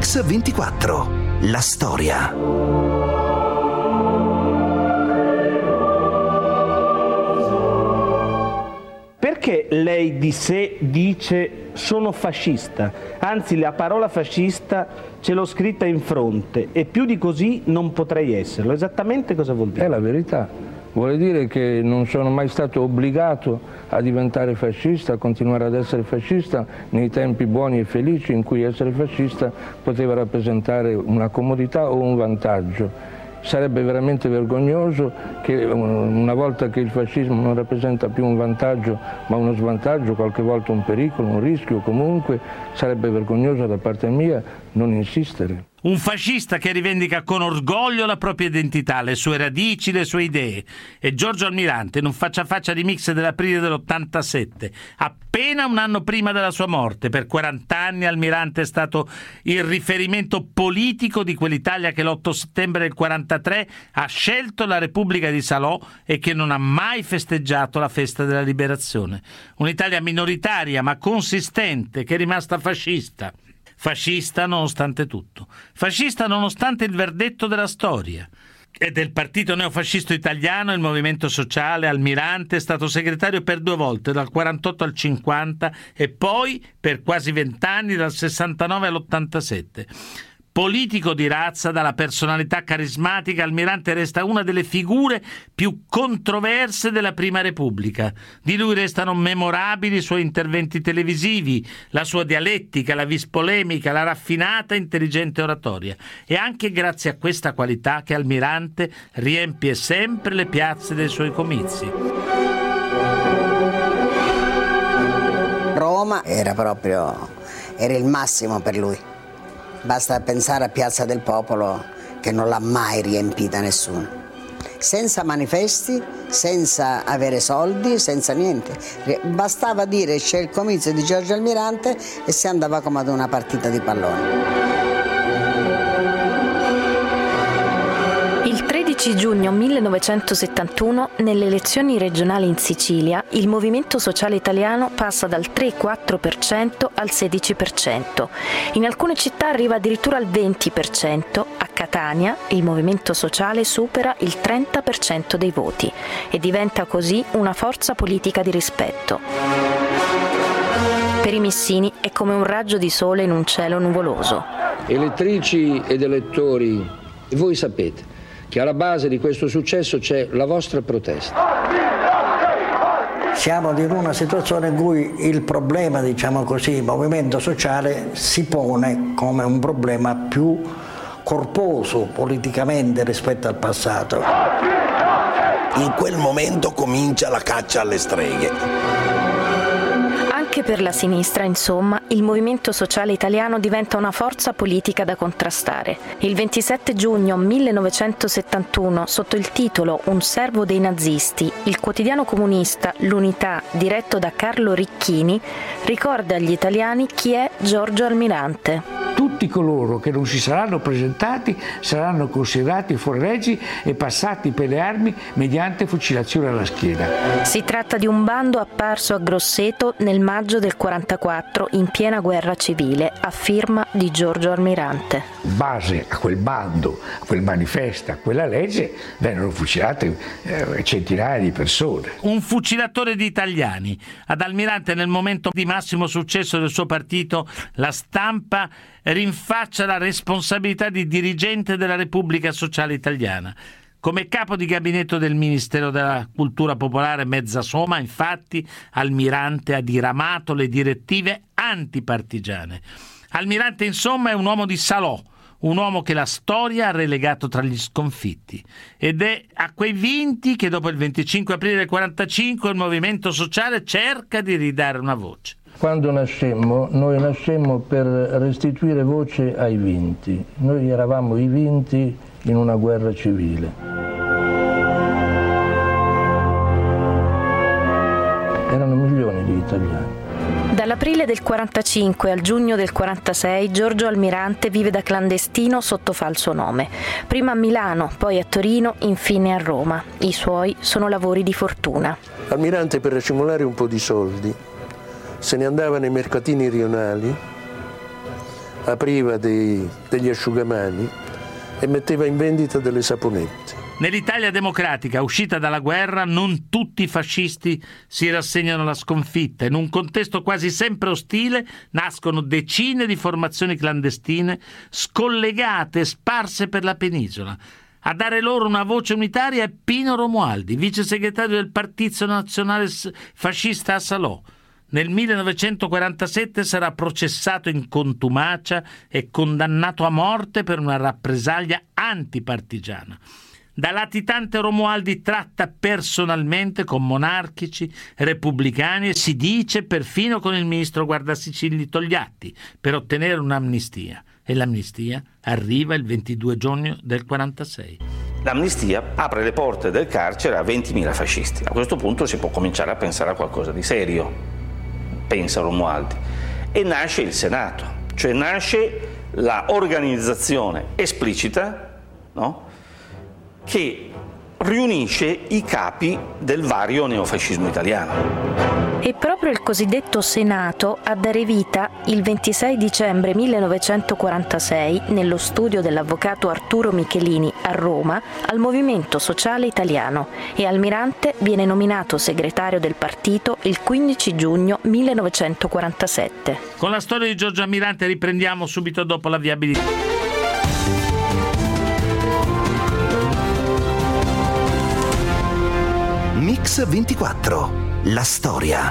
Mix24. La storia. Perché lei di sé dice sono fascista? Anzi, la parola fascista ce l'ho scritta in fronte e più di così non potrei esserlo. Esattamente cosa vuol dire? È la verità. Vuole dire che non sono mai stato obbligato a diventare fascista, a continuare ad essere fascista nei tempi buoni e felici in cui essere fascista poteva rappresentare una comodità o un vantaggio. Sarebbe veramente vergognoso che una volta che il fascismo non rappresenta più un vantaggio ma uno svantaggio, qualche volta un pericolo, un rischio, comunque sarebbe vergognoso da parte mia non insistere. Un fascista che rivendica con orgoglio la propria identità, le sue radici, le sue idee. E Giorgio Almirante, in un faccia a faccia di Mix dell'aprile dell'87, appena un anno prima della sua morte. Per 40 anni Almirante è stato il riferimento politico di quell'Italia che l'8 settembre del 43 ha scelto la Repubblica di Salò e che non ha mai festeggiato la festa della liberazione. Un'Italia minoritaria ma consistente che è rimasta fascista. Fascista nonostante tutto, fascista nonostante il verdetto della storia. E del partito neofascista italiano, il Movimento Sociale, Almirante è stato segretario per 2 volte, dal 48 al 50 e poi per quasi 20 anni, dal 69 all'87. Politico di razza, dalla personalità carismatica, Almirante resta una delle figure più controverse della Prima Repubblica. Di lui restano memorabili i suoi interventi televisivi, la sua dialettica, la vis polemica, la raffinata e intelligente oratoria. E anche grazie a questa qualità che Almirante riempie sempre le piazze dei suoi comizi. Roma era il massimo per lui. Basta pensare a Piazza del Popolo, che non l'ha mai riempita nessuno. Senza manifesti, senza avere soldi, senza niente. Bastava dire c'è il comizio di Giorgio Almirante e si andava come ad una partita di pallone. Il 13 giugno 1971, nelle elezioni regionali in Sicilia, il Movimento Sociale Italiano passa dal 3,4% al 16%. In alcune città arriva addirittura al 20%. A Catania, il Movimento Sociale supera il 30% dei voti e diventa così una forza politica di rispetto. Per i missini è come un raggio di sole in un cielo nuvoloso. Elettrici ed elettori, voi sapete che alla base di questo successo c'è la vostra protesta. Siamo in una situazione in cui il problema, diciamo così, movimento sociale si pone come un problema più corposo politicamente rispetto al passato. In quel momento comincia la caccia alle streghe. Anche per la sinistra, insomma, il Movimento Sociale Italiano diventa una forza politica da contrastare. Il 27 giugno 1971, sotto il titolo Un servo dei nazisti, il quotidiano comunista L'Unità, diretto da Carlo Ricchini, ricorda agli italiani chi è Giorgio Almirante. Tutti coloro che non si saranno presentati saranno considerati fuorilegge e passati per le armi mediante fucilazione alla schiena. Si tratta di un bando apparso a Grosseto nel maggio del 44, in piena guerra civile, a firma di Giorgio Almirante. In base a quel bando, a quel manifesto, a quella legge, vennero fucilate centinaia di persone. Un fucilatore di italiani. Ad Almirante, nel momento di massimo successo del suo partito, la stampa rinfaccia la responsabilità di dirigente della Repubblica Sociale Italiana. Come capo di gabinetto del Ministero della Cultura Popolare Mezza Soma, infatti, Almirante ha diramato le direttive antipartigiane. Almirante, insomma, è un uomo di Salò, un uomo che la storia ha relegato tra gli sconfitti. Ed è a quei vinti che dopo il 25 aprile del 45 il Movimento Sociale cerca di ridare una voce. Quando nascemmo, noi nascemmo per restituire voce ai vinti. Noi eravamo i vinti in una guerra civile. Erano milioni di italiani. Dall'aprile del 45 al giugno del 46 Giorgio Almirante vive da clandestino sotto falso nome. Prima a Milano, poi a Torino, infine a Roma. I suoi sono lavori di fortuna. Almirante, per accumulare un po' di soldi, se ne andava nei mercatini rionali apriva degli asciugamani e metteva in vendita delle saponette. Nell'Italia democratica, uscita dalla guerra, non tutti i fascisti si rassegnano alla sconfitta. In un contesto quasi sempre ostile nascono decine di formazioni clandestine scollegate e sparse per la penisola. A dare loro una voce unitaria è Pino Romualdi, vice segretario del Partito Nazionale Fascista a Salò. Nel 1947 sarà processato in contumacia e condannato a morte per una rappresaglia antipartigiana. Da latitante Romualdi tratta personalmente con monarchici, repubblicani e si dice perfino con il ministro Guardasigilli Togliatti per ottenere un'amnistia. E l'amnistia arriva il 22 giugno del 46. L'amnistia apre le porte del carcere a 20.000 fascisti. A questo punto si può cominciare a pensare a qualcosa di serio, pensa Romualdi. E nasce il Senato, cioè nasce la organizzazione esplicita, no? Che riunisce i capi del vario neofascismo italiano. E proprio il cosiddetto Senato a dare vita il 26 dicembre 1946 nello studio dell'avvocato Arturo Michelini a Roma al Movimento Sociale Italiano e Almirante viene nominato segretario del partito il 15 giugno 1947. Con la storia di Giorgio Almirante riprendiamo subito dopo la viabilità. Mix 24, la storia.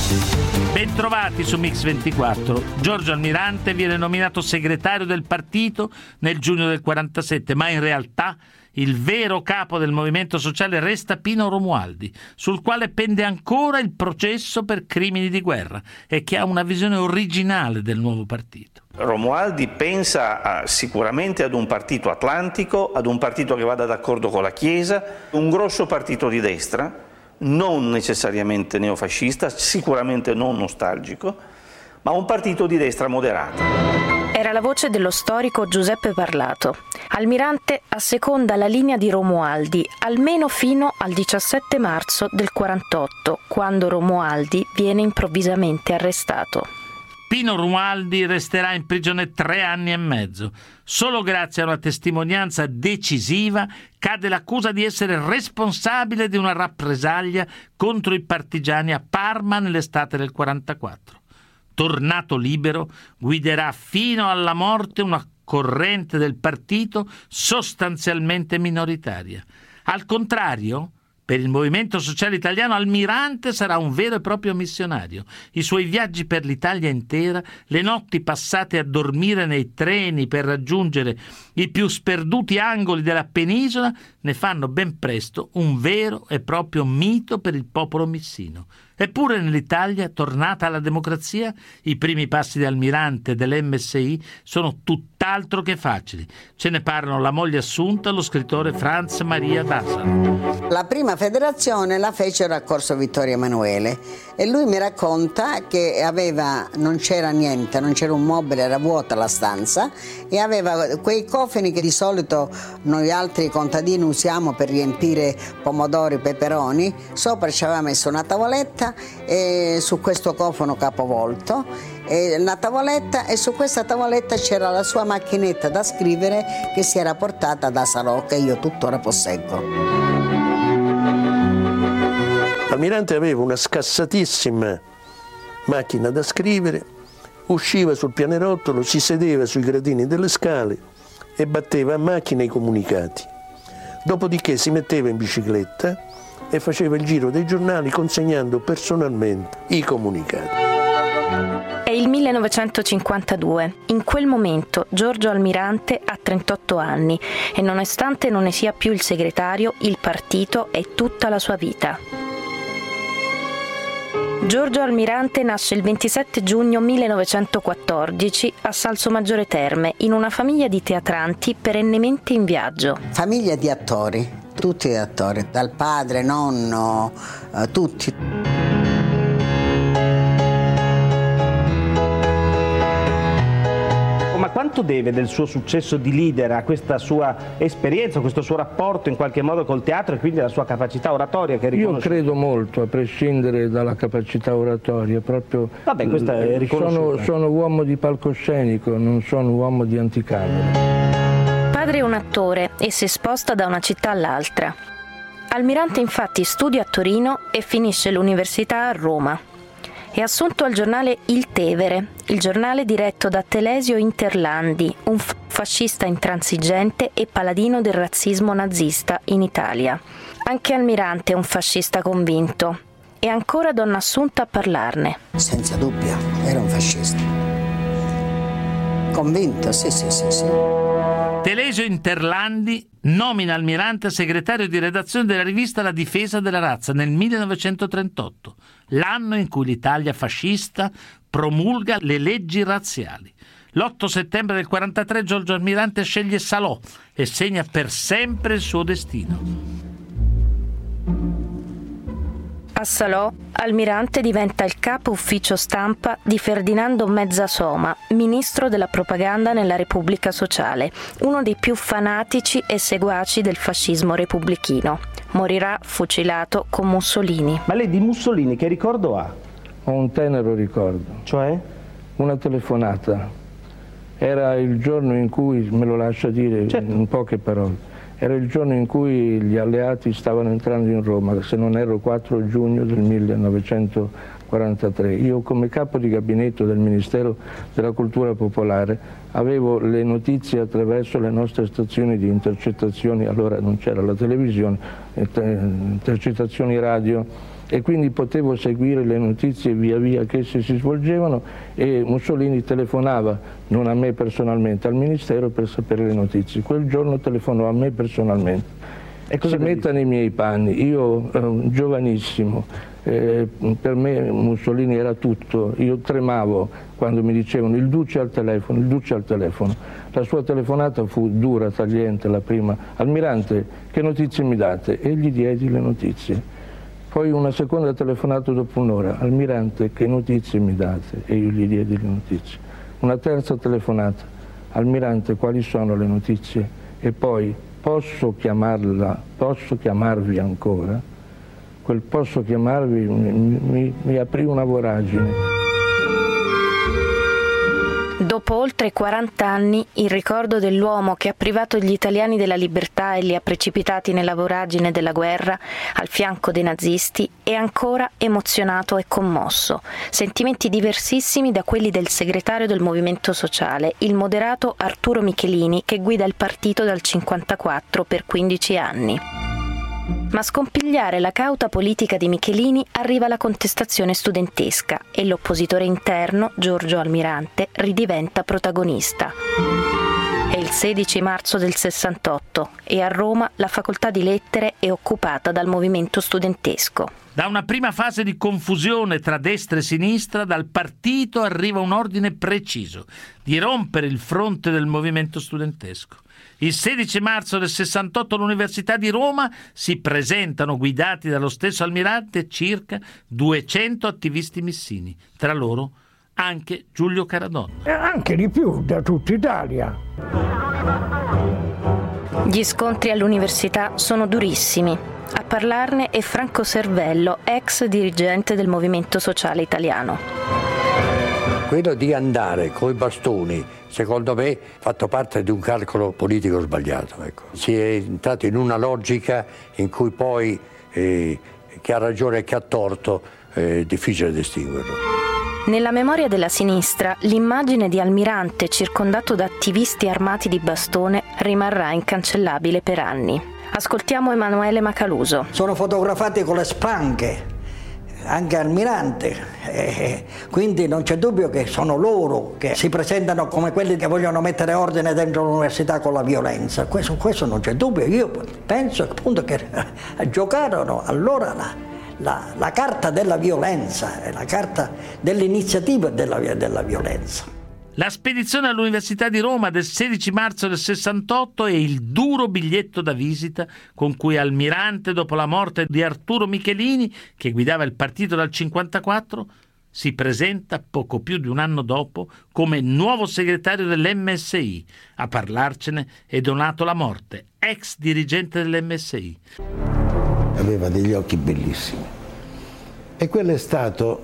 Bentrovati su Mix 24. Giorgio Almirante viene nominato segretario del partito nel giugno del 47, ma in realtà il vero capo del movimento sociale resta Pino Romualdi, sul quale pende ancora il processo per crimini di guerra e che ha una visione originale del nuovo partito. Romualdi pensa sicuramente ad un partito atlantico, ad un partito che vada d'accordo con la Chiesa, un grosso partito di destra, non necessariamente neofascista, sicuramente non nostalgico, ma un partito di destra moderata. Era la voce dello storico Giuseppe Parlato. Almirante asseconda la linea di Romualdi almeno fino al 17 marzo del 48, quando Romualdi viene improvvisamente arrestato. Pino Romualdi resterà in prigione 3 anni e mezzo. Solo grazie a una testimonianza decisiva cade l'accusa di essere responsabile di una rappresaglia contro i partigiani a Parma nell'estate del 44. Tornato libero, guiderà fino alla morte una corrente del partito sostanzialmente minoritaria. Al contrario, per il Movimento Sociale Italiano Almirante sarà un vero e proprio missionario. I suoi viaggi per l'Italia intera, le notti passate a dormire nei treni per raggiungere i più sperduti angoli della penisola ne fanno ben presto un vero e proprio mito per il popolo missino. Eppure nell'Italia, tornata alla democrazia, i primi passi di Almirante e dell'MSI sono tutt'altro che facili. Ce ne parlano la moglie Assunta, lo scrittore Franz Maria Dasaro. La prima federazione la fecero a Corso Vittorio Emanuele e lui mi racconta che non c'era niente, non c'era un mobile, era vuota la stanza e aveva quei cofani che di solito noi altri contadini usiamo per riempire pomodori, peperoni. Sopra ci aveva messo una tavoletta e su questo cofano capovolto una tavoletta e su questa tavoletta c'era la sua macchinetta da scrivere che si era portata da Salò, che io tuttora posseggo. Almirante aveva una scassatissima macchina da scrivere, usciva sul pianerottolo, si sedeva sui gradini delle scale e batteva a macchina i comunicati. Dopodiché si metteva in bicicletta e faceva il giro dei giornali consegnando personalmente i comunicati. È il 1952. In quel momento Giorgio Almirante ha 38 anni e nonostante non ne sia più il segretario, il partito è tutta la sua vita. Giorgio Almirante nasce il 27 giugno 1914 a Salsomaggiore Terme, in una famiglia di teatranti perennemente in viaggio. Famiglia di attori, tutti gli attori, dal padre, nonno, tutti. quanto deve del suo successo di leader a questa sua esperienza, questo suo rapporto in qualche modo col teatro e quindi alla sua capacità oratoria che riconosce? Io credo molto, a prescindere dalla capacità oratoria, proprio. Vabbè, questa è riconosciuta. Sono uomo di palcoscenico, non sono uomo di anticamera. Padre è un attore e si sposta da una città all'altra. Almirante infatti studia a Torino e finisce l'università a Roma. È assunto al giornale Il Tevere, il giornale diretto da Telesio Interlandi, un fascista intransigente e paladino del razzismo nazista in Italia. Anche Almirante è un fascista convinto. E ancora Donna Assunta a parlarne. Senza dubbio, era un fascista. Convinto, sì. Telesio Interlandi nomina Almirante segretario di redazione della rivista La Difesa della Razza nel 1938, l'anno in cui l'Italia fascista promulga le leggi razziali. L'8 settembre del 1943 Giorgio Almirante sceglie Salò e segna per sempre il suo destino. A Salò, Almirante diventa il capo ufficio stampa di Ferdinando Mezzasoma, ministro della propaganda nella Repubblica Sociale, uno dei più fanatici e seguaci del fascismo repubblichino. Morirà fucilato con Mussolini. Ma lei di Mussolini che ricordo ha? Ho un tenero ricordo. Cioè? Una telefonata. Era il giorno in cui, me lo lascia dire in poche parole, era il giorno in cui gli alleati stavano entrando in Roma, se non erro 4 giugno del 1943. Io come capo di gabinetto del Ministero della Cultura Popolare avevo le notizie attraverso le nostre stazioni di intercettazioni, allora non c'era la televisione, intercettazioni radio, e quindi potevo seguire le notizie via via che esse si svolgevano, e Mussolini telefonava, non a me personalmente, al Ministero per sapere le notizie. Quel giorno telefonò a me personalmente. E cosa si metta nei miei panni, io giovanissimo, per me Mussolini era tutto, io tremavo quando mi dicevano il Duce al telefono, il Duce al telefono. La sua telefonata fu dura, tagliente, la prima. Almirante, che notizie mi date? E gli diedi le notizie. Poi una seconda telefonata dopo un'ora, Almirante, che notizie mi date? E io gli diedi le notizie. Una terza telefonata, Almirante, quali sono le notizie? E poi, posso chiamarvi ancora? Quel posso chiamarvi mi aprì una voragine. Dopo oltre 40 anni, il ricordo dell'uomo che ha privato gli italiani della libertà e li ha precipitati nella voragine della guerra al fianco dei nazisti è ancora emozionato e commosso. Sentimenti diversissimi da quelli del segretario del Movimento Sociale, il moderato Arturo Michelini, che guida il partito dal 1954 per 15 anni. Ma a scompigliare la cauta politica di Michelini arriva la contestazione studentesca e l'oppositore interno, Giorgio Almirante, ridiventa protagonista. È il 16 marzo del 68 e a Roma la facoltà di lettere è occupata dal movimento studentesco. Da una prima fase di confusione tra destra e sinistra, dal partito arriva un ordine preciso di rompere il fronte del movimento studentesco. Il 16 marzo del 68 all'Università di Roma si presentano, guidati dallo stesso Almirante, circa 200 attivisti missini, tra loro anche Giulio Caradonna. E anche di più, da tutta Italia. Gli scontri all'università sono durissimi. A parlarne è Franco Servello, ex dirigente del Movimento Sociale Italiano. Quello di andare coi bastoni, secondo me, ha fatto parte di un calcolo politico sbagliato. Ecco. Si è entrato in una logica in cui poi chi ha ragione e chi ha torto è difficile distinguerlo. Nella memoria della sinistra, l'immagine di Almirante circondato da attivisti armati di bastone rimarrà incancellabile per anni. Ascoltiamo Emanuele Macaluso. Sono fotografati con le spanche, anche Almirante, quindi non c'è dubbio che sono loro che si presentano come quelli che vogliono mettere ordine dentro l'università con la violenza. Su questo non c'è dubbio. Io penso appunto che giocarono allora la carta della violenza, la carta dell'iniziativa della violenza. La spedizione all'Università di Roma del 16 marzo del 68 è il duro biglietto da visita con cui Almirante, dopo la morte di Arturo Michelini, che guidava il partito dal 1954, Si presenta poco più di un anno dopo come nuovo segretario dell'MSI. A parlarcene è Donato La Morte, ex dirigente dell'MSI. Aveva degli occhi bellissimi e quello è stato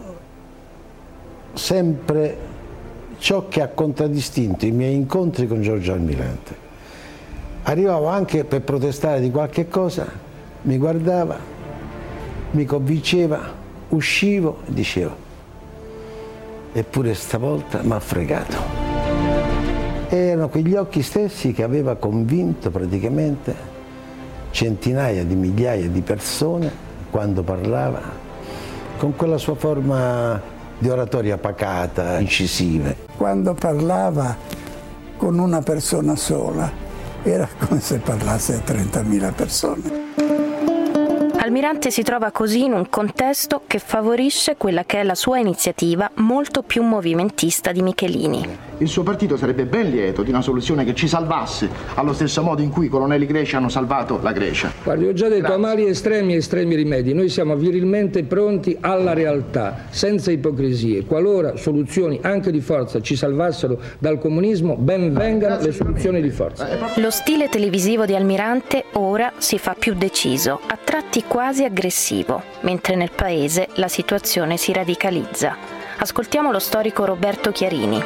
sempre ciò che ha contraddistinto i miei incontri con Giorgio Almirante. Arrivavo anche per protestare di qualche cosa, mi guardava, mi convinceva, uscivo e dicevo: eppure stavolta mi ha fregato. Erano quegli occhi stessi che aveva convinto praticamente centinaia di migliaia di persone quando parlava, con quella sua forma di oratoria pacata, incisiva. Quando parlava con una persona sola, era come se parlasse a 30.000 persone. Almirante si trova così in un contesto che favorisce quella che è la sua iniziativa molto più movimentista di Michelini. Il suo partito sarebbe ben lieto di una soluzione che ci salvasse, allo stesso modo in cui i colonnelli greci hanno salvato la Grecia. Guardi, ho già detto, a mali estremi e estremi rimedi. Noi siamo virilmente pronti alla realtà, senza ipocrisie. Qualora soluzioni anche di forza ci salvassero dal comunismo, ben vengano le soluzioni di forza. Lo stile televisivo di Almirante ora si fa più deciso, a tratti quasi aggressivo, mentre nel paese la situazione si radicalizza. Ascoltiamo lo storico Roberto Chiarini.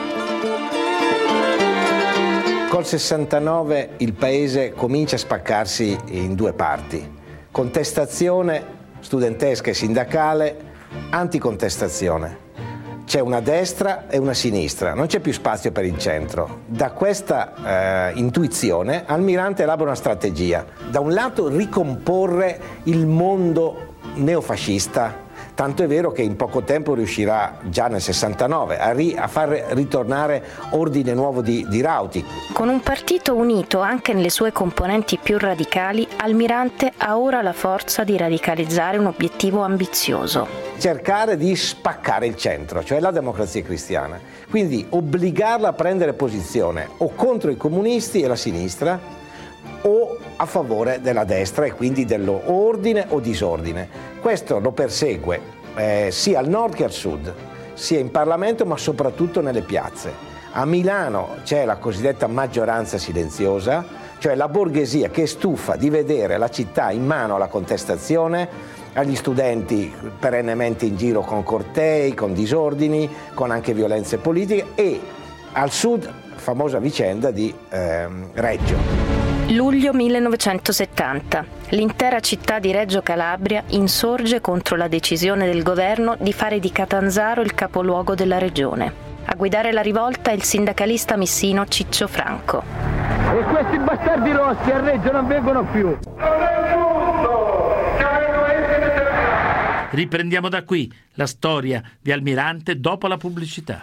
Col 69 il paese comincia a spaccarsi in due parti: contestazione studentesca e sindacale, anticontestazione. C'è una destra e una sinistra, non c'è più spazio per il centro. Da questa intuizione Almirante elabora una strategia: da un lato ricomporre il mondo neofascista, tanto è vero che in poco tempo riuscirà già nel 69 a far ritornare ordine nuovo di rauti. Con un partito unito anche nelle sue componenti più radicali, Almirante ha ora la forza di radicalizzare un obiettivo ambizioso: cercare di spaccare il centro, cioè la Democrazia Cristiana, quindi obbligarla a prendere posizione o contro i comunisti e la sinistra o a favore della destra e quindi dello ordine o disordine. Questo lo persegue sia al nord che al sud, sia in Parlamento ma soprattutto nelle piazze. A Milano c'è la cosiddetta maggioranza silenziosa, cioè la borghesia che è stufa di vedere la città in mano alla contestazione, agli studenti perennemente in giro con cortei, con disordini, con anche violenze politiche, e al sud famosa vicenda di Reggio. Luglio 1970. L'intera città di Reggio Calabria insorge contro la decisione del governo di fare di Catanzaro il capoluogo della regione. A guidare la rivolta è il sindacalista missino Ciccio Franco. E questi bastardi rossi a Reggio non vengono più. Riprendiamo da qui la storia di Almirante dopo la pubblicità.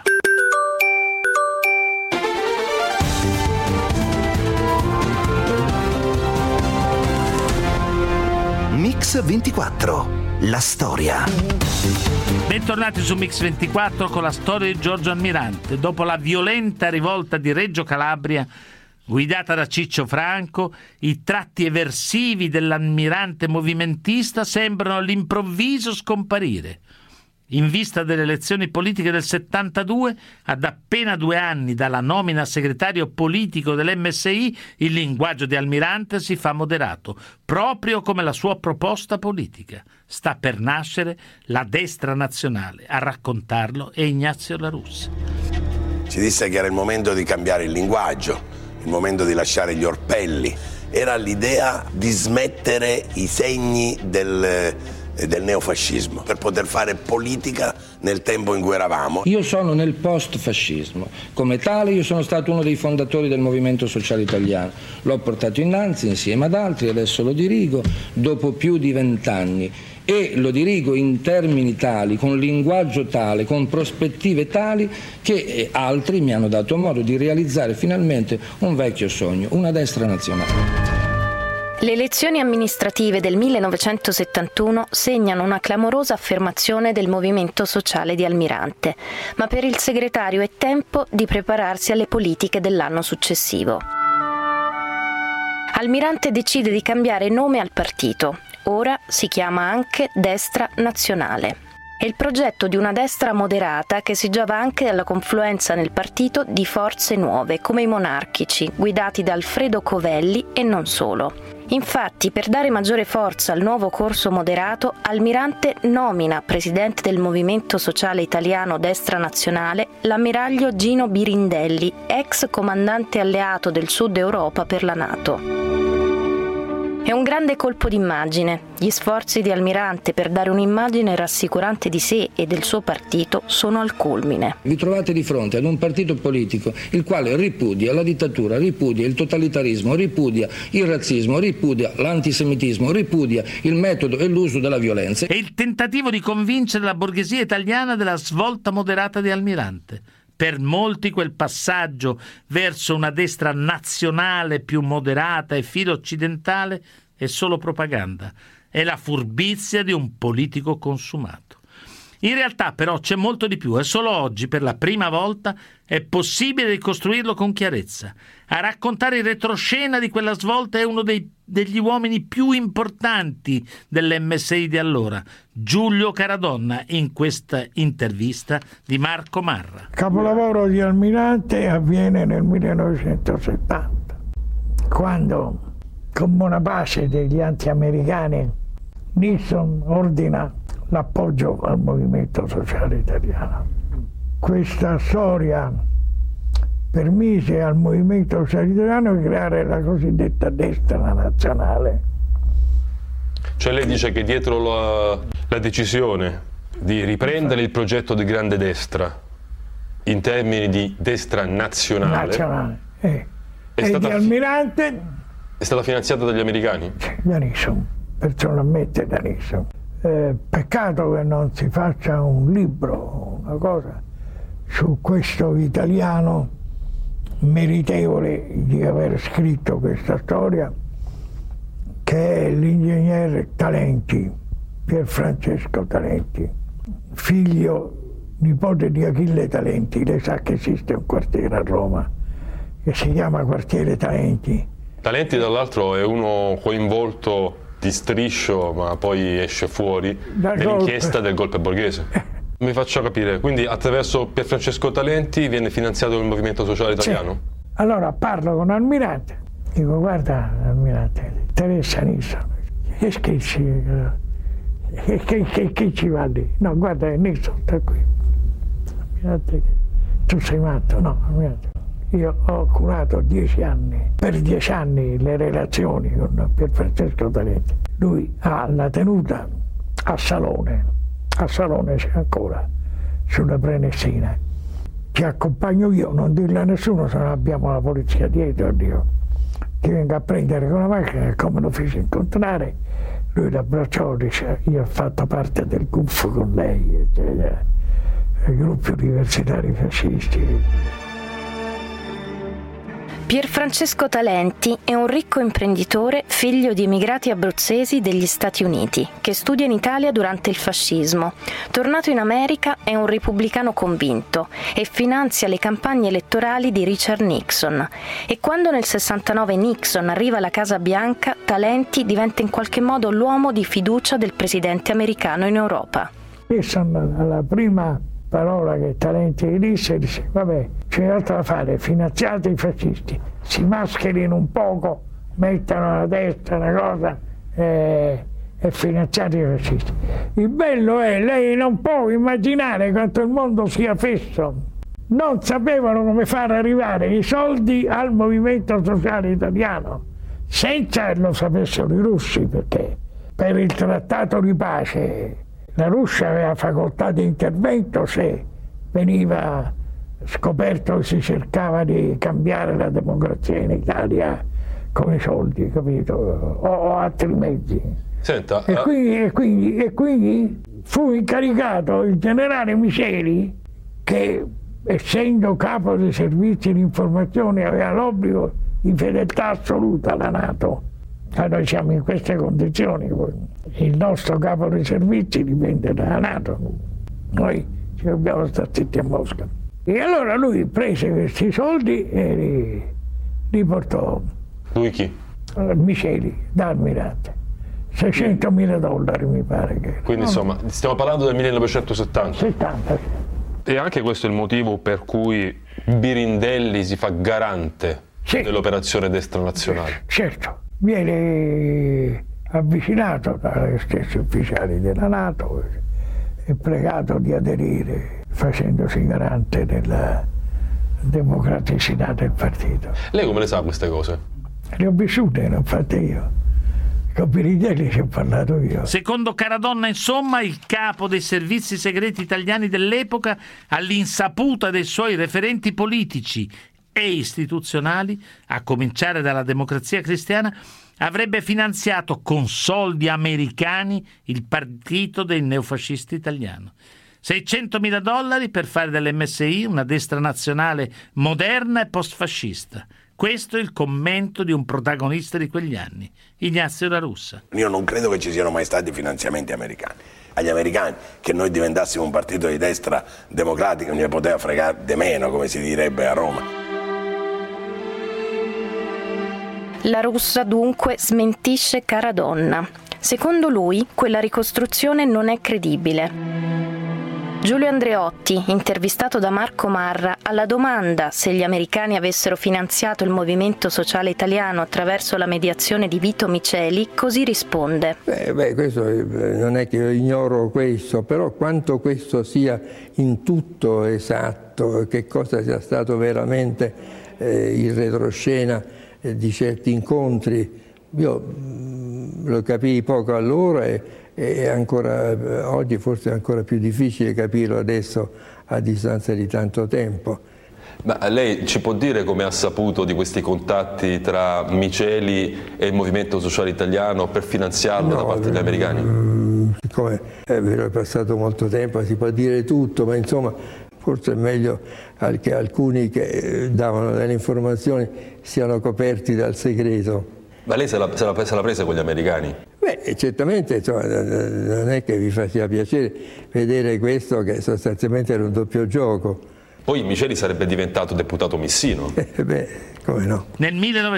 Mix 24, la storia. Bentornati su Mix 24 con la storia di Giorgio Almirante. Dopo la violenta rivolta di Reggio Calabria, guidata da Ciccio Franco, i tratti eversivi dell'Almirante movimentista sembrano all'improvviso scomparire. In vista delle elezioni politiche del 72, ad appena 2 anni dalla nomina a segretario politico dell'MSI, il linguaggio di Almirante si fa moderato, proprio come la sua proposta politica. Sta per nascere la destra nazionale. A raccontarlo è Ignazio La Russa. Ci disse che era il momento di cambiare il linguaggio, il momento di lasciare gli orpelli. Era l'idea di smettere i segni del neofascismo per poter fare politica nel tempo in cui eravamo. Io sono nel post-fascismo, come tale io sono stato uno dei fondatori del Movimento Sociale Italiano, l'ho portato innanzi insieme ad altri, adesso lo dirigo dopo più di 20 anni e lo dirigo in termini tali, con linguaggio tale, con prospettive tali che altri mi hanno dato modo di realizzare finalmente un vecchio sogno, una destra nazionale. Le elezioni amministrative del 1971 segnano una clamorosa affermazione del movimento sociale di Almirante, ma per il segretario è tempo di prepararsi alle politiche dell'anno successivo. Almirante decide di cambiare nome al partito, ora si chiama anche Destra Nazionale. È il progetto di una destra moderata che si giova anche dalla confluenza nel partito di forze nuove, come i monarchici, guidati da Alfredo Covelli e non solo. Infatti, per dare maggiore forza al nuovo corso moderato, Almirante nomina presidente del Movimento Sociale Italiano Destra Nazionale l'ammiraglio Gino Birindelli, ex comandante alleato del Sud Europa per la NATO. È un grande colpo d'immagine. Gli sforzi di Almirante per dare un'immagine rassicurante di sé e del suo partito sono al culmine. Vi trovate di fronte ad un partito politico il quale ripudia la dittatura, ripudia il totalitarismo, ripudia il razzismo, ripudia l'antisemitismo, ripudia il metodo e l'uso della violenza. È il tentativo di convincere la borghesia italiana della svolta moderata di Almirante. Per molti quel passaggio verso una destra nazionale più moderata e filo occidentale è solo propaganda, è la furbizia di un politico consumato. In realtà però c'è molto di più e solo oggi, per la prima volta, è possibile ricostruirlo con chiarezza. A raccontare il retroscena di quella svolta è uno degli uomini più importanti dell'MSI di allora, Giulio Caradonna, in questa intervista di Marco Marra. Il capolavoro di Almirante avviene nel 1970, quando, con buona pace degli anti-americani, Nixon ordina l'appoggio al Movimento Sociale Italiano. Questa storia permise al Movimento Sociale Italiano di creare la cosiddetta destra nazionale. Cioè lei dice che dietro la decisione di riprendere il progetto di grande destra in termini di destra nazionale, e di Almirante è stata finanziata dagli americani? Da Nixon, personalmente da Nixon. Peccato che non si faccia un libro, una cosa, su questo italiano meritevole di aver scritto questa storia, che è l'ingegnere Talenti, Pierfrancesco Talenti, nipote di Achille Talenti. Lei sa che esiste un quartiere a Roma che si chiama Quartiere Talenti. Talenti, dall'altro, è uno coinvolto di striscio, ma poi esce fuori nell'inchiesta del golpe borghese. Mi faccio capire, quindi attraverso Pierfrancesco Talenti viene finanziato il Movimento Sociale Italiano? Sì. Allora parlo con Almirante, dico: guarda Almirante, Teresa Nixon, e scrisci, che ci va lì? No, guarda, Nixon sta qui. Almirante, tu sei matto? No, Almirante. Io ho curato 10 anni, per 10 anni, le relazioni con Pierfrancesco Talenti. Lui ha la tenuta a Salone c'è ancora, sulla Prenestina. Ti accompagno io, non dirlo a nessuno, se non abbiamo la polizia dietro, Dio. Ti vengo a prendere con la macchina, come lo feci incontrare. Lui l'abbracciò, dice: io ho fatto parte del GUF con lei, eccetera, i gruppi universitari fascisti. Pierfrancesco Talenti è un ricco imprenditore, figlio di emigrati abruzzesi degli Stati Uniti, che studia in Italia durante il fascismo. Tornato in America è un repubblicano convinto e finanzia le campagne elettorali di Richard Nixon. E quando nel 69 Nixon arriva alla Casa Bianca, Talenti diventa in qualche modo l'uomo di fiducia del presidente americano in Europa. Nixon, alla prima parola che Talenti disse, vabbè, c'è altro da fare, finanziate i fascisti, si mascherino un poco, mettano alla destra una cosa e finanziate i fascisti. Il bello è, lei non può immaginare quanto il mondo sia fesso. Non sapevano come far arrivare i soldi al Movimento Sociale Italiano, senza che lo sapessero i russi, perché per il trattato di pace la Russia aveva facoltà di intervento se veniva scoperto che si cercava di cambiare la democrazia in Italia con i soldi, capito? O altri mezzi. Senta, e quindi fu incaricato il generale Miseli, che essendo capo dei servizi di informazione aveva l'obbligo di fedeltà assoluta alla NATO. Noi siamo in queste condizioni, il nostro capo dei servizi dipende dalla NATO, noi ci dobbiamo stare zitti a Mosca. E allora lui prese questi soldi e li portò. Lui chi? Miseli, da Almirante. $600.000 mi pare che. Quindi insomma, stiamo parlando del 1970. 70, sì. E anche questo è il motivo per cui Birindelli si fa garante dell'operazione destra nazionale. Certo, viene avvicinato dagli stessi ufficiali della NATO e pregato di aderire, facendosi garante della democraticità del partito. Lei come le sa queste cose? Le ho vissute, le ho fatte io. Con Birindelli ci ho parlato io. Secondo Caradonna, insomma, il capo dei servizi segreti italiani dell'epoca, all'insaputa dei suoi referenti politici e istituzionali, a cominciare dalla Democrazia Cristiana, avrebbe finanziato con soldi americani il partito dei neofascisti italiano. $600.000 per fare dell'MSI una destra nazionale moderna e postfascista. Questo è il commento di un protagonista di quegli anni, Ignazio La Russa. Io non credo che ci siano mai stati finanziamenti americani. Agli americani che noi diventassimo un partito di destra democratica non gli poteva fregare de meno, come si direbbe a Roma. La Russa dunque smentisce Caradonna. Secondo lui, quella ricostruzione non è credibile. Giulio Andreotti, intervistato da Marco Marra, alla domanda se gli americani avessero finanziato il movimento sociale italiano attraverso la mediazione di Vito Miceli, così risponde. Questo non è che io ignoro questo, però quanto questo sia in tutto esatto, che cosa sia stato veramente il retroscena di certi incontri, io lo capii poco allora e ancora oggi forse è ancora più difficile capirlo adesso a distanza di tanto tempo. Ma lei ci può dire come ha saputo di questi contatti tra Miceli e il Movimento Sociale Italiano per finanziarlo da parte degli americani? Siccome è vero, è passato molto tempo, si può dire tutto, ma insomma forse è meglio che alcuni che davano delle informazioni siano coperti dal segreto. Ma lei se l'ha presa con gli americani? Certamente, insomma, non è che vi faccia piacere vedere questo, che sostanzialmente era un doppio gioco. Poi Miceli sarebbe diventato deputato missino. Come no? Nel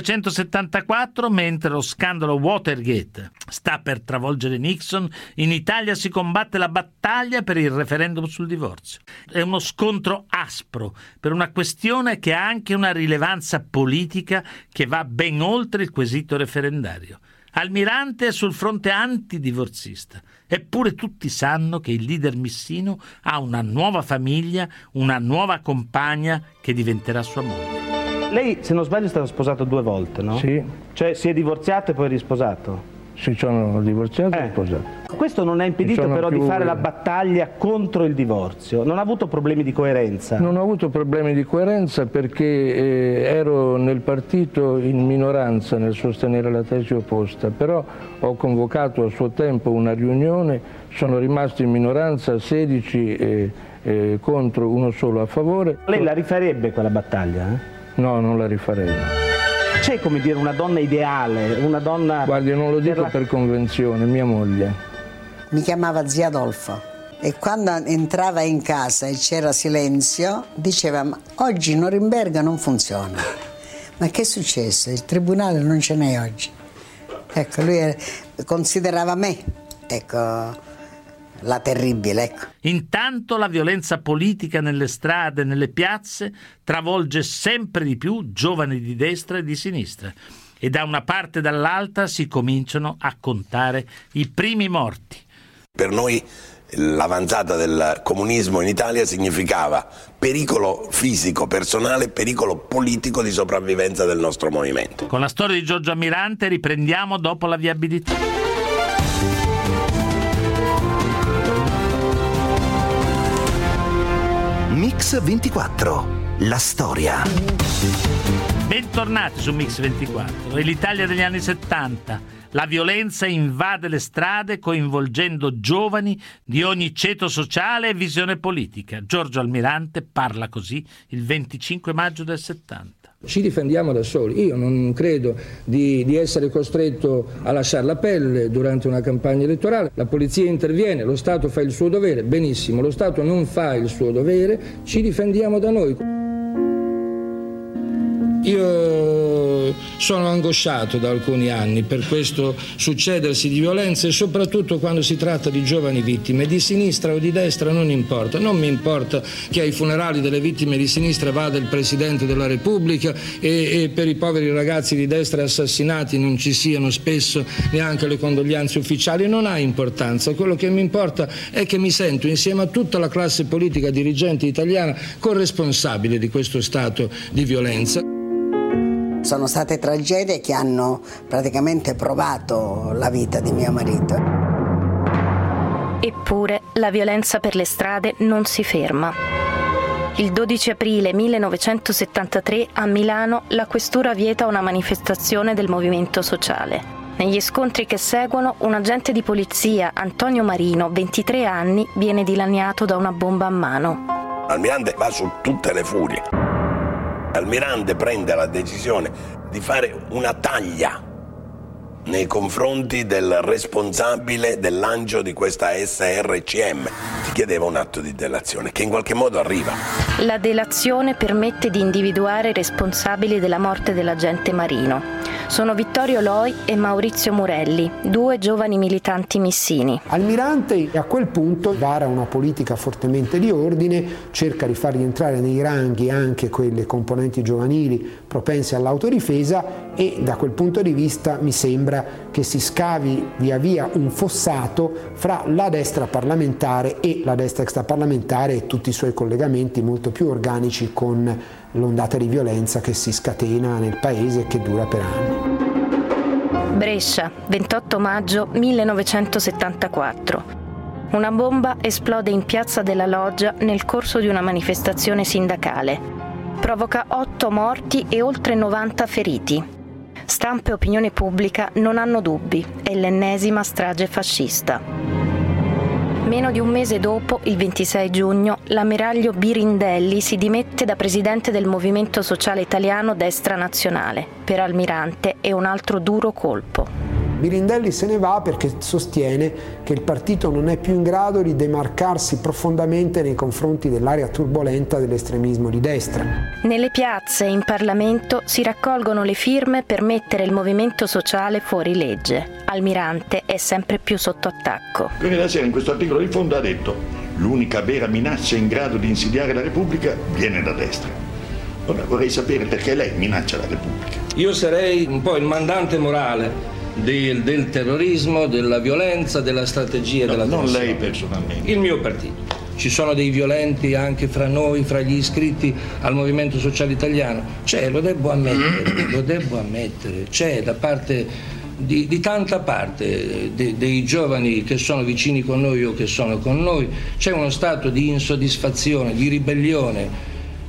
1974, mentre lo scandalo Watergate sta per travolgere Nixon, in Italia si combatte la battaglia per il referendum sul divorzio. È uno scontro aspro per una questione che ha anche una rilevanza politica che va ben oltre il quesito referendario. Almirante è sul fronte antidivorzista, eppure tutti sanno che il leader missino ha una nuova famiglia, una nuova compagna che diventerà sua moglie. Lei, se non sbaglio, è stato sposato 2 volte, no? Sì. Cioè si è divorziato e poi risposato? Si sono divorziato e sposato. Questo non ha impedito però di fare la battaglia contro il divorzio. Non ha avuto problemi di coerenza? Non ho avuto problemi di coerenza perché ero nel partito in minoranza nel sostenere la tesi opposta, però ho convocato a suo tempo una riunione, sono rimasto in minoranza 16 contro, 1 solo a favore. Lei la rifarebbe quella battaglia? No, non la rifarei. C'è, come dire, una donna ideale, una donna... Guardi, non lo dico per convenzione, mia moglie. Mi chiamava zia Adolfo e quando entrava in casa e c'era silenzio diceva: ma oggi Norimberga non funziona. Ma che è successo? Il tribunale non ce n'è oggi. Ecco, lui considerava me, ecco, la terribile, ecco. Intanto la violenza politica nelle strade e nelle piazze travolge sempre di più giovani di destra e di sinistra e da una parte e dall'altra si cominciano a contare i primi morti. Per noi l'avanzata del comunismo in Italia significava pericolo fisico, personale, pericolo politico di sopravvivenza del nostro movimento. Con la storia di Giorgio Almirante riprendiamo dopo la viabilità. Mix 24, la storia. Bentornati su Mix 24. È l'Italia degli anni 70. La violenza invade le strade coinvolgendo giovani di ogni ceto sociale e visione politica. Giorgio Almirante parla così il 25 maggio del 70. Ci difendiamo da soli. Io non credo di essere costretto a lasciare la pelle durante una campagna elettorale. La polizia interviene, lo Stato fa il suo dovere, benissimo. Lo Stato non fa il suo dovere, ci difendiamo da noi. Io io sono angosciato da alcuni anni per questo succedersi di violenze, e soprattutto quando si tratta di giovani vittime, di sinistra o di destra non importa. Non mi importa che ai funerali delle vittime di sinistra vada il Presidente della Repubblica e per i poveri ragazzi di destra assassinati non ci siano spesso neanche le condoglianze ufficiali. Non ha importanza. Quello che mi importa è che mi sento insieme a tutta la classe politica dirigente italiana corresponsabile di questo stato di violenza. Sono state tragedie che hanno praticamente provato la vita di mio marito. Eppure la violenza per le strade non si ferma. Il 12 aprile 1973 a Milano la questura vieta una manifestazione del movimento sociale. Negli scontri che seguono, un agente di polizia, Antonio Marino, 23 anni, viene dilaniato da una bomba a mano. Almirante va su tutte le furie. Almirante prende la decisione di fare una taglia nei confronti del responsabile del lancio di questa SRCM. Si chiedeva un atto di delazione che in qualche modo arriva. La delazione permette di individuare i responsabili della morte dell'agente Marino. Sono Vittorio Loi e Maurizio Murelli, 2 giovani militanti missini. Almirante a quel punto vara una politica fortemente di ordine, cerca di far rientrare nei ranghi anche quelle componenti giovanili propense all'autodifesa, e da quel punto di vista mi sembra che si scavi via via un fossato fra la destra parlamentare e la destra extraparlamentare e tutti i suoi collegamenti molto più organici con l'ondata di violenza che si scatena nel paese e che dura per anni. Brescia, 28 maggio 1974. Una bomba esplode in Piazza della Loggia nel corso di una manifestazione sindacale. Provoca 8 morti e oltre 90 feriti. Stampa e opinione pubblica non hanno dubbi, è l'ennesima strage fascista. Meno di un mese dopo, il 26 giugno, l'ammiraglio Birindelli si dimette da presidente del Movimento Sociale Italiano Destra Nazionale. Per Almirante è un altro duro colpo. Birindelli se ne va perché sostiene che il partito non è più in grado di demarcarsi profondamente nei confronti dell'area turbolenta dell'estremismo di destra. Nelle piazze e in Parlamento si raccolgono le firme per mettere il movimento sociale fuori legge. Almirante è sempre più sotto attacco. Corriere della Sera in questo articolo di fondo ha detto: l'unica vera minaccia in grado di insidiare la Repubblica viene da destra. Ora vorrei sapere perché lei minaccia la Repubblica. Io sarei un po' il mandante morale del terrorismo, della violenza, della strategia, della tensione. Non lei personalmente. Il mio partito. Ci sono dei violenti anche fra noi, fra gli iscritti al Movimento Sociale Italiano. C'è, lo devo ammettere, c'è da parte di tanta parte dei giovani che sono vicini con noi o che sono con noi, c'è uno stato di insoddisfazione, di ribellione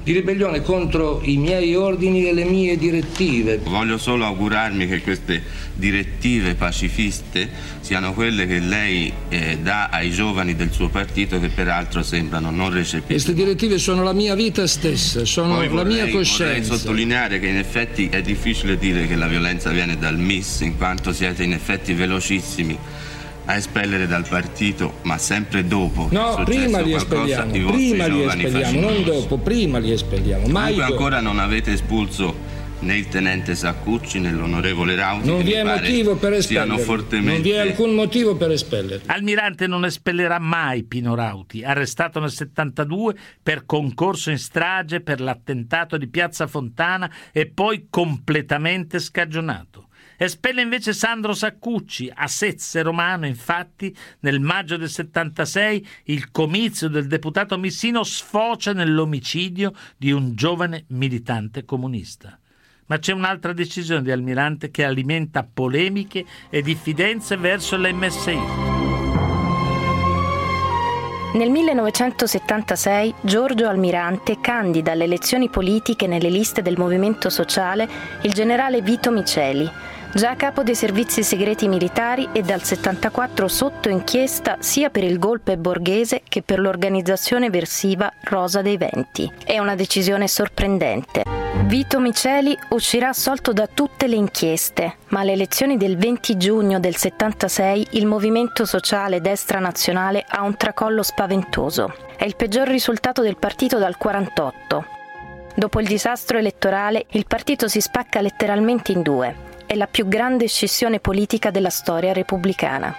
contro i miei ordini e le mie direttive. Voglio solo augurarmi che queste direttive pacifiste siano quelle che lei dà ai giovani del suo partito, che peraltro sembrano non recepire. Queste direttive sono la mia vita stessa, sono la mia coscienza. Vorrei sottolineare che in effetti è difficile dire che la violenza viene dal MIS, in quanto siete in effetti velocissimi a espellere dal partito, ma sempre dopo. No, prima li espelliamo, non dopo, prima li espelliamo. Comunque ancora non avete espulso né il tenente Saccucci né l'onorevole Rauti. Non vi è motivo per espellerli. Non vi è alcun motivo per espellerli. Almirante non espellerà mai Pino Rauti, arrestato nel 72 per concorso in strage per l'attentato di Piazza Fontana e poi completamente scagionato. Espelle invece Sandro Saccucci. A Sezze Romano, infatti, nel maggio del 76 il comizio del deputato missino sfocia nell'omicidio di un giovane militante comunista. Ma c'è un'altra decisione di Almirante che alimenta polemiche e diffidenze verso l'MSI. Nel 1976 Giorgio Almirante candida alle elezioni politiche nelle liste del Movimento Sociale il generale Vito Miceli, già capo dei servizi segreti militari e dal 74 sotto inchiesta sia per il golpe borghese che per l'organizzazione eversiva Rosa dei Venti. È una decisione sorprendente. Vito Miceli uscirà assolto da tutte le inchieste, ma alle elezioni del 20 giugno del 76 il Movimento Sociale Destra Nazionale ha un tracollo spaventoso. È il peggior risultato del partito dal 48. Dopo il disastro elettorale, il partito si spacca letteralmente in due. È la più grande scissione politica della storia repubblicana.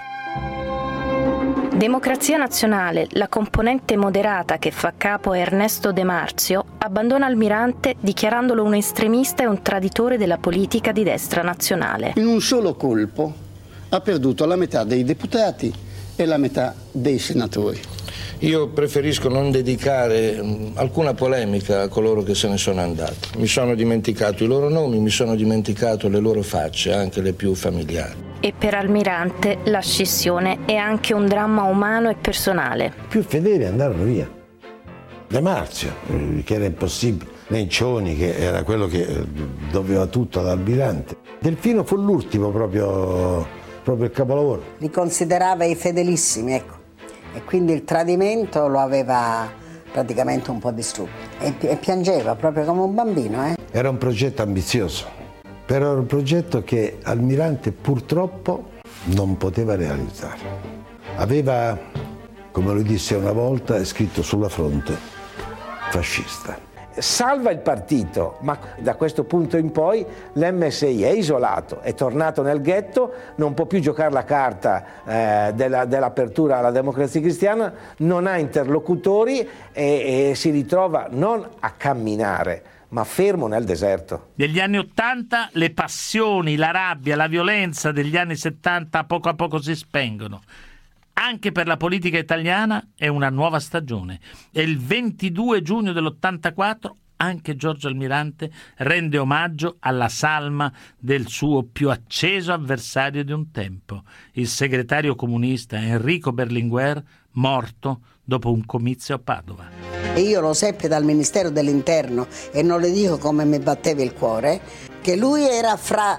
Democrazia Nazionale, la componente moderata che fa capo a Ernesto De Marzio, abbandona Almirante dichiarandolo un estremista e un traditore della politica di destra nazionale. In un solo colpo ha perduto la metà dei deputati e la metà dei senatori. Io preferisco non dedicare alcuna polemica a coloro che se ne sono andati. Mi sono dimenticato i loro nomi, mi sono dimenticato le loro facce, anche le più familiari. E per Almirante la scissione è anche un dramma umano e personale. Più fedeli andarono via. De Marzio, che era impossibile. Nencioni, che era quello che doveva tutto ad Almirante. Delfino fu l'ultimo proprio il capolavoro. Li considerava i fedelissimi, ecco. E quindi il tradimento lo aveva praticamente un po' distrutto. E piangeva proprio come un bambino. Era un progetto ambizioso, però era un progetto che Almirante purtroppo non poteva realizzare. Aveva, come lui disse una volta, scritto sulla fronte, fascista. Salva il partito, ma da questo punto in poi l'MSI è isolato, è tornato nel ghetto, non può più giocare la carta dell'apertura alla Democrazia Cristiana, non ha interlocutori e si ritrova non a camminare, ma fermo nel deserto. Negli anni '80 le passioni, la rabbia, la violenza degli anni '70 a poco si spengono. Anche per la politica italiana è una nuova stagione e il 22 giugno dell'84 anche Giorgio Almirante rende omaggio alla salma del suo più acceso avversario di un tempo, il segretario comunista Enrico Berlinguer, morto dopo un comizio a Padova. E io lo seppi dal Ministero dell'Interno, e non le dico come mi batteva il cuore, che lui era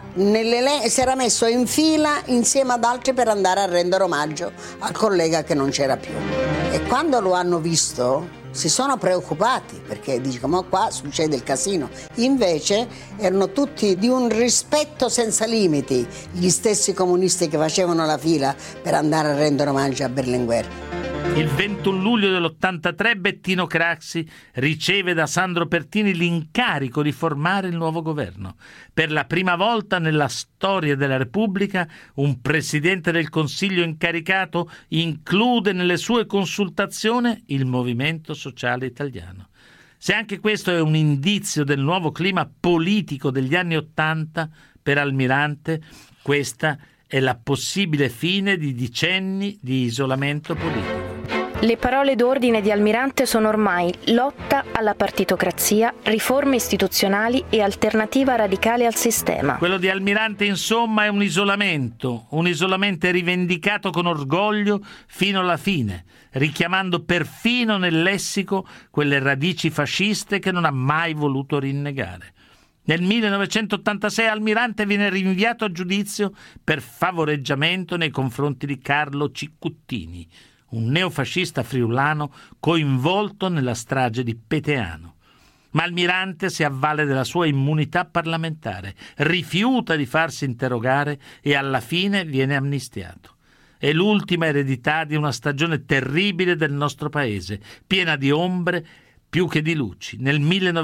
si era messo in fila insieme ad altri per andare a rendere omaggio al collega che non c'era più. E quando lo hanno visto si sono preoccupati, perché dicono ma qua succede il casino. Invece erano tutti di un rispetto senza limiti, gli stessi comunisti che facevano la fila per andare a rendere omaggio a Berlinguer. Il 21 luglio dell'83 Bettino Craxi riceve da Sandro Pertini l'incarico di formare il nuovo governo. Per la prima volta nella storia della Repubblica un Presidente del Consiglio incaricato include nelle sue consultazioni il Movimento Sociale Italiano. Se anche questo è un indizio del nuovo clima politico degli anni '80 per Almirante, questa è la possibile fine di decenni di isolamento politico. Le parole d'ordine di Almirante sono ormai lotta alla partitocrazia, riforme istituzionali e alternativa radicale al sistema. Quello di Almirante, insomma, è un isolamento rivendicato con orgoglio fino alla fine, richiamando perfino nel lessico quelle radici fasciste che non ha mai voluto rinnegare. Nel 1986 Almirante viene rinviato a giudizio per favoreggiamento nei confronti di Carlo Ciccuttini, un neofascista friulano coinvolto nella strage di Peteano. Ma Almirante si avvale della sua immunità parlamentare, rifiuta di farsi interrogare e alla fine viene amnistiato. È l'ultima eredità di una stagione terribile del nostro paese, piena di ombre più che di luci. Nel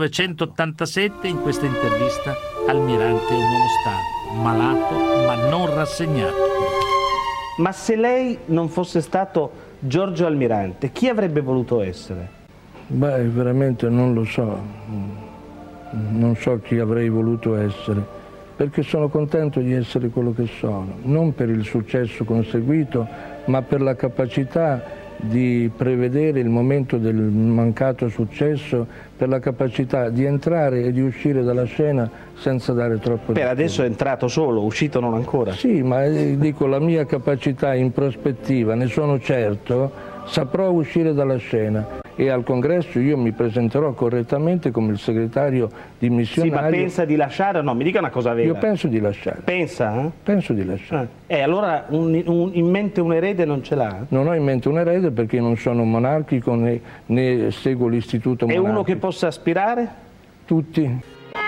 1987, in questa intervista, Almirante è un uomo stanco, malato ma non rassegnato. Ma se lei non fosse stato Giorgio Almirante, chi avrebbe voluto essere? Beh, veramente non lo so. Non so chi avrei voluto essere, perché sono contento di essere quello che sono, non per il successo conseguito, ma per la capacità di prevedere il momento del mancato successo, per la capacità di entrare e di uscire dalla scena senza dare troppo. Per adesso è entrato solo, uscito non ancora. Sì, ma dico, la mia capacità in prospettiva, ne sono certo, saprò uscire dalla scena e al congresso io mi presenterò correttamente come il segretario dimissionario. Sì, ma pensa di lasciare o no? Mi dica una cosa vera. Io penso di lasciare. Pensa? Penso di lasciare. Allora in mente un erede non ce l'ha? Non ho in mente un erede perché non sono monarchico né seguo l'istituto monarchico. E uno che possa aspirare? Tutti.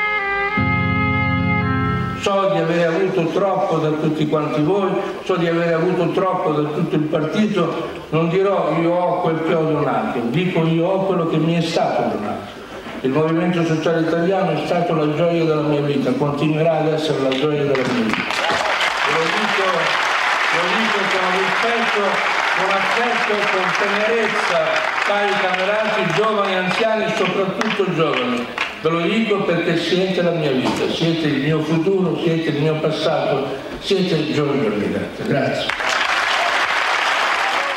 So di avere avuto troppo da tutti quanti voi, so di avere avuto troppo da tutto il partito, non dirò io ho quel che ho donato, dico io ho quello che mi è stato donato. Il Movimento Sociale Italiano è stato la gioia della mia vita, continuerà ad essere la gioia della mia vita. Lo dico con rispetto, con affetto e con tenerezza, cari camerati, giovani, anziani e soprattutto giovani. Ve lo dico perché siete la mia vita, siete il mio futuro, siete il mio passato, siete Giorgio Almirante. Grazie.